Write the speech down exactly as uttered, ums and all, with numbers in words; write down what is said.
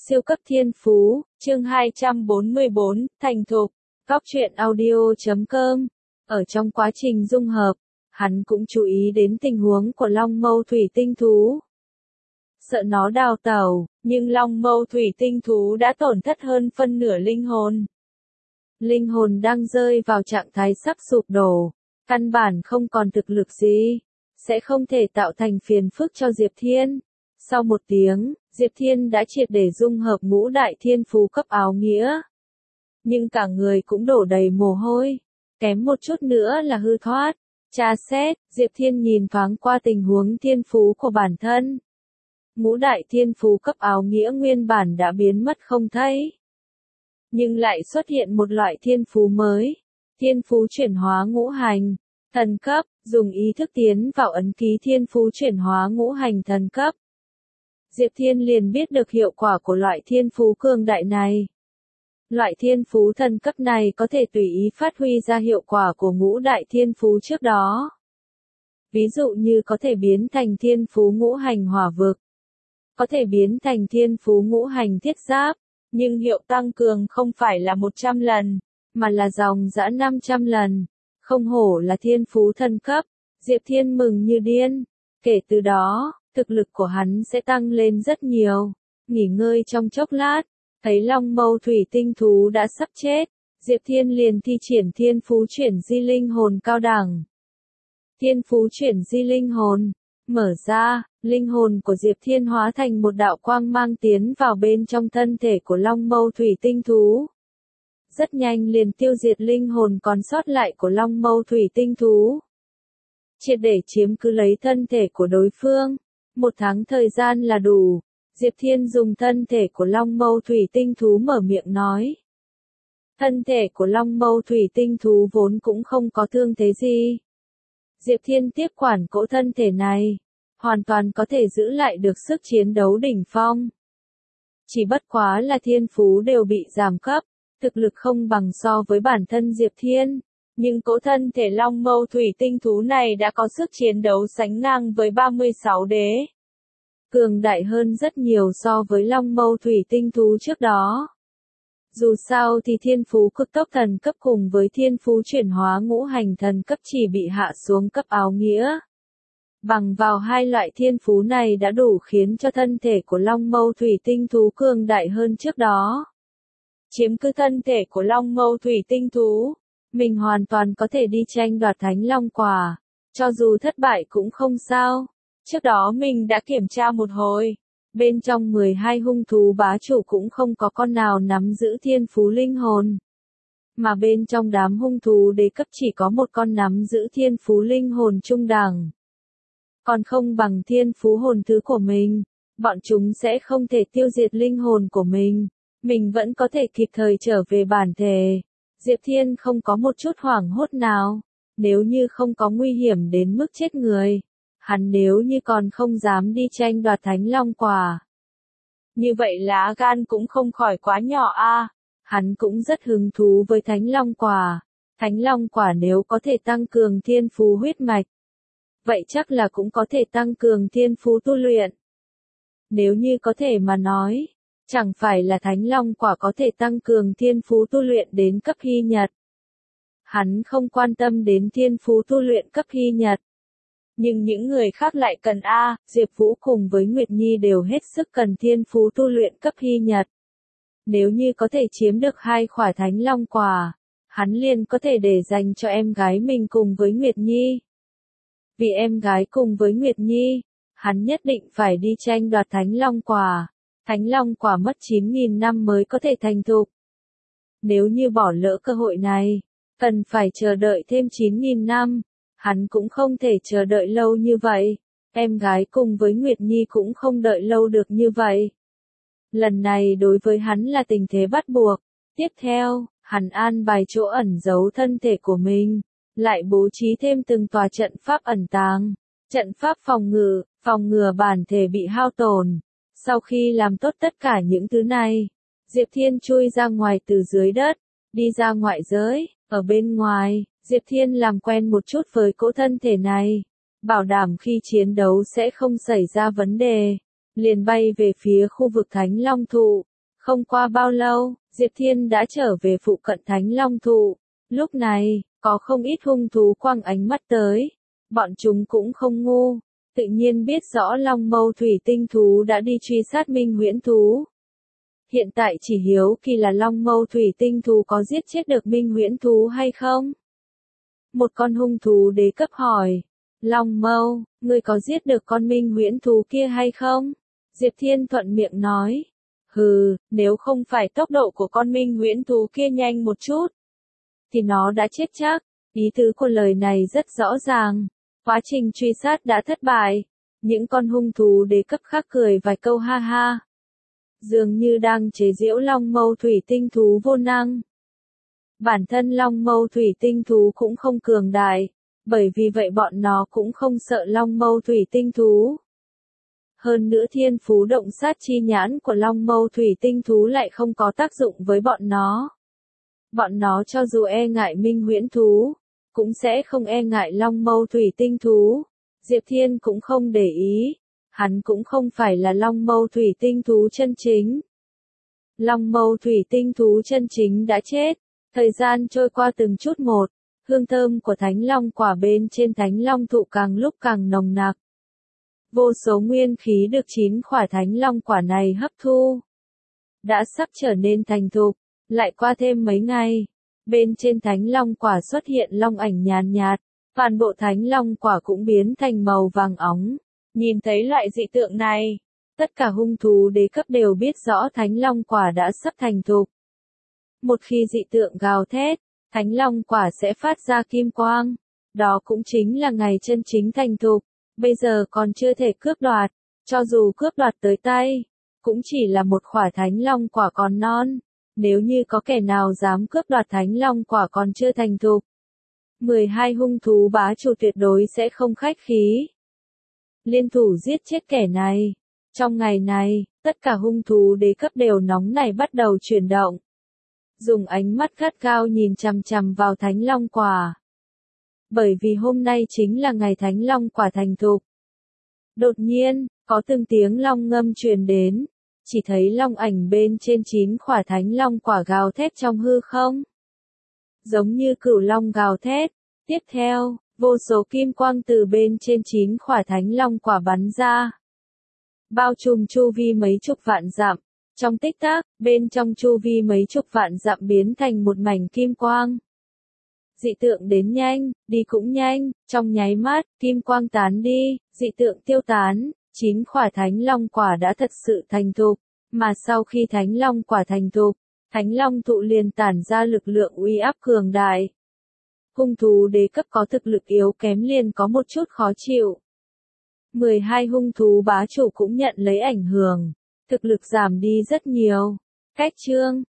Siêu cấp thiên phú, chương hai trăm bốn mươi bốn, thành thục, góc truyện audio chấm com. Ở trong quá trình dung hợp, hắn cũng chú ý đến tình huống của long mâu thủy tinh thú. Sợ nó đào tẩu, nhưng long mâu thủy tinh thú đã tổn thất hơn phân nửa linh hồn. Linh hồn đang rơi vào trạng thái sắp sụp đổ, căn bản không còn thực lực gì, sẽ không thể tạo thành phiền phức cho Diệp Thiên. Sau một tiếng, Diệp Thiên đã triệt để dung hợp ngũ đại thiên phú cấp áo nghĩa. Nhưng cả người cũng đổ đầy mồ hôi, kém một chút nữa là hư thoát. Tra xét, Diệp Thiên nhìn thoáng qua tình huống thiên phú của bản thân. Ngũ đại thiên phú cấp áo nghĩa nguyên bản đã biến mất không thấy. Nhưng lại xuất hiện một loại thiên phú mới, thiên phú chuyển hóa ngũ hành, thần cấp, dùng ý thức tiến vào ấn ký thiên phú chuyển hóa ngũ hành thần cấp. Diệp Thiên liền biết được hiệu quả của loại thiên phú cường đại này. Loại thiên phú thần cấp này có thể tùy ý phát huy ra hiệu quả của ngũ đại thiên phú trước đó. Ví dụ như có thể biến thành thiên phú ngũ hành hỏa vực, có thể biến thành thiên phú ngũ hành thiết giáp, nhưng hiệu tăng cường không phải là một trăm lần, mà là dòng dã năm trăm lần. Không hổ là thiên phú thần cấp, Diệp Thiên mừng như điên. Kể từ đó, thực lực của hắn sẽ tăng lên rất nhiều. Nghỉ ngơi trong chốc lát, thấy long mâu thủy tinh thú đã sắp chết, Diệp Thiên liền thi triển thiên phú chuyển di linh hồn cao đẳng. Thiên phú chuyển di linh hồn, mở ra, linh hồn của Diệp Thiên hóa thành một đạo quang mang tiến vào bên trong thân thể của long mâu thủy tinh thú. Rất nhanh liền tiêu diệt linh hồn còn sót lại của long mâu thủy tinh thú. Triệt để chiếm cứ lấy thân thể của đối phương. Một tháng thời gian là đủ. Diệp Thiên dùng thân thể của long mâu thủy tinh thú mở miệng nói. Thân thể của long mâu thủy tinh thú vốn cũng không có thương thế gì. Diệp Thiên tiếp quản cỗ thân thể này, hoàn toàn có thể giữ lại được sức chiến đấu đỉnh phong. Chỉ bất quá là thiên phú đều bị giảm cấp, thực lực không bằng so với bản thân Diệp Thiên. Nhưng cỗ thân thể long mâu thủy tinh thú này đã có sức chiến đấu sánh ngang với ba mươi sáu đế. Cường đại hơn rất nhiều so với long mâu thủy tinh thú trước đó. Dù sao thì thiên phú cực tốc thần cấp cùng với thiên phú chuyển hóa ngũ hành thần cấp chỉ bị hạ xuống cấp áo nghĩa. Bằng vào hai loại thiên phú này đã đủ khiến cho thân thể của long mâu thủy tinh thú cường đại hơn trước đó. Chiếm cứ thân thể của long mâu thủy tinh thú, mình hoàn toàn có thể đi tranh đoạt thánh long quả, cho dù thất bại cũng không sao. Trước đó mình đã kiểm tra một hồi, bên trong mười hai hung thú bá chủ cũng không có con nào nắm giữ thiên phú linh hồn. Mà bên trong đám hung thú đế cấp chỉ có một con nắm giữ thiên phú linh hồn trung đẳng. Còn không bằng thiên phú hồn thứ của mình, bọn chúng sẽ không thể tiêu diệt linh hồn của mình. Mình vẫn có thể kịp thời trở về bản thể. Diệp Thiên không có một chút hoảng hốt nào. Nếu như không có nguy hiểm đến mức chết người, hắn nếu như còn không dám đi tranh đoạt thánh long quả. Như vậy lá gan cũng không khỏi quá nhỏ a. À. Hắn cũng rất hứng thú với thánh long quả. Thánh long quả nếu có thể tăng cường thiên phú huyết mạch, vậy chắc là cũng có thể tăng cường thiên phú tu luyện. Nếu như có thể mà nói, chẳng phải là thánh long quả có thể tăng cường thiên phú tu luyện đến cấp hy nhật. Hắn không quan tâm đến thiên phú tu luyện cấp hy nhật. Nhưng những người khác lại cần A, Diệp Vũ cùng với Nguyệt Nhi đều hết sức cần thiên phú tu luyện cấp hy nhật. Nếu như có thể chiếm được hai khỏa thánh long quả, hắn liền có thể để dành cho em gái mình cùng với Nguyệt Nhi. Vì em gái cùng với Nguyệt Nhi, hắn nhất định phải đi tranh đoạt thánh long quả. Thánh long quả mất chín nghìn năm mới có thể thành thục. Nếu như bỏ lỡ cơ hội này, cần phải chờ đợi thêm chín nghìn năm, hắn cũng không thể chờ đợi lâu như vậy. Em gái cùng với Nguyệt Nhi cũng không đợi lâu được như vậy. Lần này đối với hắn là tình thế bắt buộc. Tiếp theo, hắn an bài chỗ ẩn giấu thân thể của mình, lại bố trí thêm từng tòa trận pháp ẩn tàng, trận pháp phòng ngự, phòng ngừa bản thể bị hao tổn. Sau khi làm tốt tất cả những thứ này, Diệp Thiên chui ra ngoài từ dưới đất, đi ra ngoại giới. Ở bên ngoài, Diệp Thiên làm quen một chút với cỗ thân thể này, bảo đảm khi chiến đấu sẽ không xảy ra vấn đề, liền bay về phía khu vực Thánh Long Thụ. Không qua bao lâu, Diệp Thiên đã trở về phụ cận Thánh Long Thụ. Lúc này, có không ít hung thú quăng ánh mắt tới. Bọn chúng cũng không ngu, tự nhiên biết rõ Long Mâu Thủy Tinh thú đã đi truy sát Minh Huyễn thú. Hiện tại chỉ hiếu kỳ là Long Mâu Thủy Tinh thú có giết chết được Minh Huyễn thú hay không? Một con hung thú đế cấp hỏi. Long Mâu, ngươi có giết được con Minh Huyễn thú kia hay không? Diệp Thiên thuận miệng nói. Hừ, nếu không phải tốc độ của con Minh Huyễn thú kia nhanh một chút, thì nó đã chết chắc. Ý tứ của lời này rất rõ ràng. Quá trình truy sát đã thất bại. Những con hung thú đế cấp khác cười vài câu ha ha. Dường như đang chế giễu Long Mâu Thủy Tinh thú vô năng. Bản thân Long Mâu Thủy Tinh thú cũng không cường đại, bởi vì vậy bọn nó cũng không sợ Long Mâu Thủy Tinh thú. Hơn nữa thiên phú động sát chi nhãn của Long Mâu Thủy Tinh thú lại không có tác dụng với bọn nó. Bọn nó cho dù e ngại Minh Huyễn thú, cũng sẽ không e ngại Long Mâu Thủy Tinh thú. Diệp Thiên cũng không để ý, hắn cũng không phải là Long Mâu Thủy Tinh thú chân chính. Long Mâu Thủy Tinh thú chân chính đã chết, thời gian trôi qua từng chút một, hương thơm của Thánh Long quả bên trên Thánh Long thụ càng lúc càng nồng nặc. Vô số nguyên khí được chín quả Thánh Long quả này hấp thu, đã sắp trở nên thành thục. Lại qua thêm mấy ngày, bên trên Thánh Long quả xuất hiện long ảnh nhàn nhạt, toàn bộ Thánh Long quả cũng biến thành màu vàng óng. Nhìn thấy loại dị tượng này, tất cả hung thú đế cấp đều biết rõ Thánh Long quả đã sắp thành thục. Một khi dị tượng gào thét, Thánh Long quả sẽ phát ra kim quang, đó cũng chính là ngày chân chính thành thục. Bây giờ còn chưa thể cướp đoạt, cho dù cướp đoạt tới tay, cũng chỉ là một quả Thánh Long quả còn non. Nếu như có kẻ nào dám cướp đoạt Thánh Long quả còn chưa thành thục, mười hai hung thú bá chủ tuyệt đối sẽ không khách khí. Liên thủ giết chết kẻ này. Trong ngày này, tất cả hung thú đế cấp đều nóng nảy bắt đầu chuyển động. Dùng ánh mắt gắt gao nhìn chằm chằm vào Thánh Long quả. Bởi vì hôm nay chính là ngày Thánh Long quả thành thục. Đột nhiên, có từng tiếng long ngâm truyền đến. Chỉ thấy long ảnh bên trên chín quả Thánh Long quả gào thét trong hư không. Giống như cửu long gào thét. Tiếp theo, vô số kim quang từ bên trên chín quả Thánh Long quả bắn ra. Bao trùm chu vi mấy chục vạn dặm. Trong tích tắc, bên trong chu vi mấy chục vạn dặm biến thành một mảnh kim quang. Dị tượng đến nhanh, đi cũng nhanh, trong nháy mắt, kim quang tán đi, dị tượng tiêu tán. Chín quả Thánh Long quả đã thật sự thành thục, mà sau khi Thánh Long quả thành thục, Thánh Long thụ liền tản ra lực lượng uy áp cường đại. Hung thú đế cấp có thực lực yếu kém liền có một chút khó chịu. mười hai hung thú bá chủ cũng nhận lấy ảnh hưởng, thực lực giảm đi rất nhiều. Cách chương